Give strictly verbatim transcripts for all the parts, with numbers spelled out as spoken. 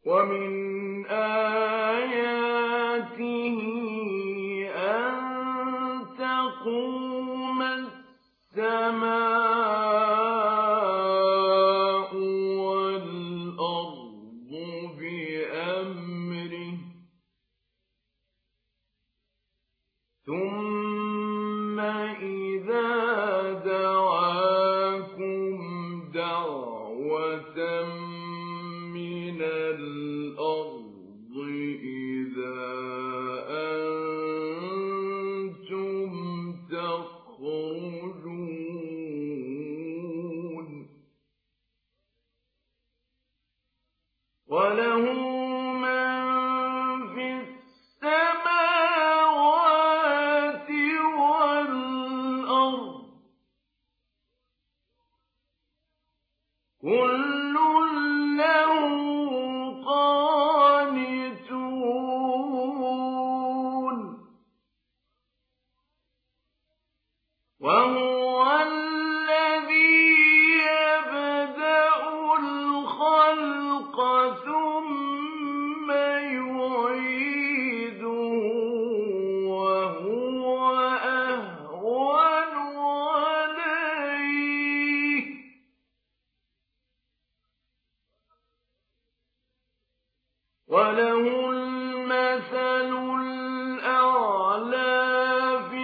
وَمِنْ آيَاتِهِ أَن تَقُومَ السَّمَاءُ وَالْأَرْضُ بِأَمْرِهِ ثُمَّ إِذَا دَعَاكُمْ دَعْوَةً مِّنَ الْأَرْضِ إِذَا أَنتُمْ تَخْرُجُونَ وَلَهُ مَن فِي السَّمَاوَاتِ وَالْأَرْضِ كُلٌّ لَّهُ قَانِتُونَ وَهُوَ الَّذِي يَبْدَأُ الْخَلْقَ ثُمَّ يُعِيدُهُ وَهُوَ أَهْوَنُ عَلَيْهِ ۚ وَلَهُ الْمَثَلُ الْأَعْلَىٰ فِي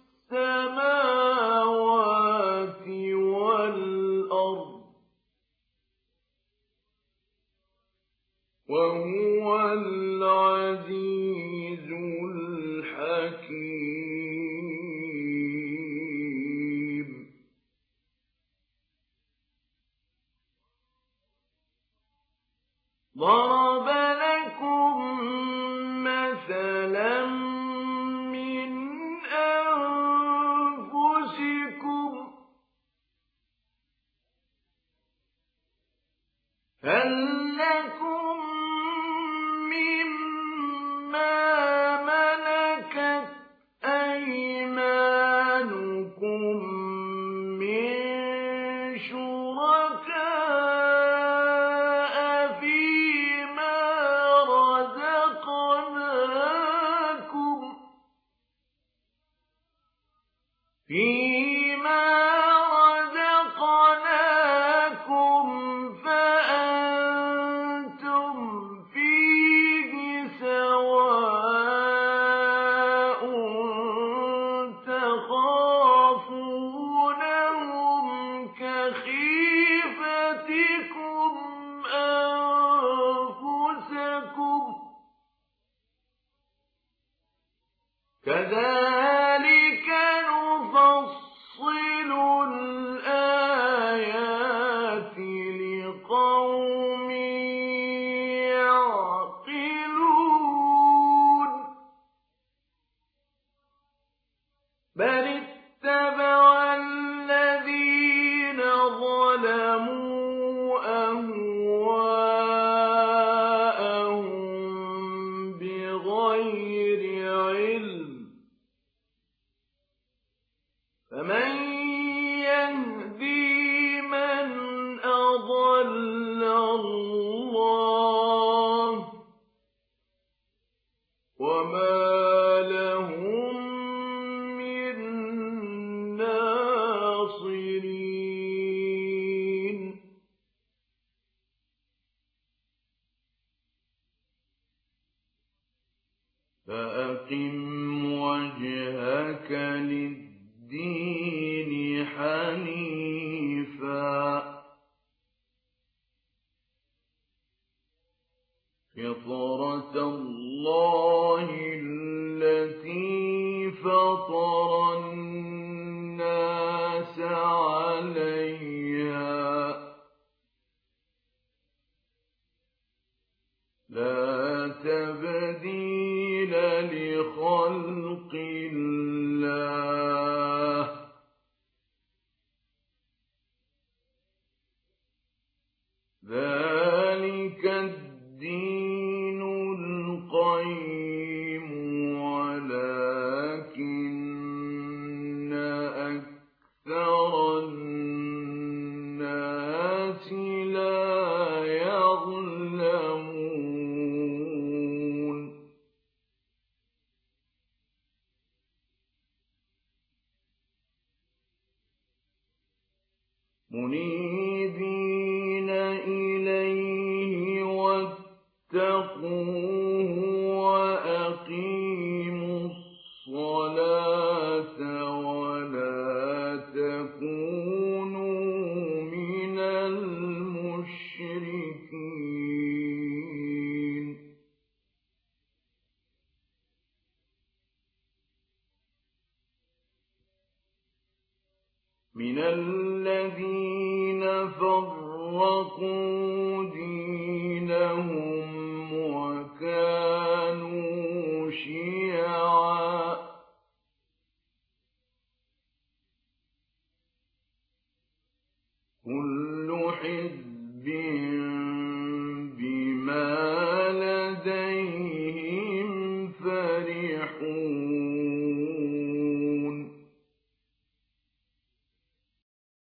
السَّمَاوَاتِ وَالْأَرْضِ ۚ وَهُوَ الْعَزِيزُ الْحَكِيمُ. ضَرَبَ لَكُم مَّثَلًا مِّنْ أَنفُسِكُمْ ۖ هَل لَّكُم مِّمَّا مَلَكَتْ أَيْمَانُكُم مِّن شُرَكَاءَ فِيمَا رَزَقْنَاكُمْ فِيمَا رَزَقْنَاكُمْ فَأَنتُمْ فِيهِ سَوَاءٌ تَخَافُونَهُمْ كَخِيفَتِكُمْ أَنفُسَكُمْ ۚ كَذَٰلِكَ نُفَصِّلُ الْآيَاتِ لِقَوْمٍ يَعْقِلُونَ بَلِ اتَّبَعَ الَّذِينَ ظَلَمُوا أَهْوَاءَهُم بِغَيْرِ عِلْمٍ ۖ فَمَن يَهْدِي مَنْ أَضَلَّ اللَّهُ ۖ وَمَا لَهُم مِّن نَّاصِرِينَ. فَأَقِمْ وَجْهَكَ لِلدِّينِ حَنِيفًا فِطْرَتَ اللَّهِ الَّتِي فَطَرَ النَّاسَ عَلَيْهَا ۚ لَا تَبْدِيلَ لِخَلْقِ اللَّهِ ۚ ذَٰلِكَ الدِّينُ الْقَيِّمُ وَلَٰكِنَّ أَكْثَرَ النَّاسِ لَا يَعْلَمُونَ واتقوه وأقيموا الصلاة ولا تكونوا من المشركين من الذين فرقوا دينهم وكانوا شيعا كل حزب بما لديهم فرحون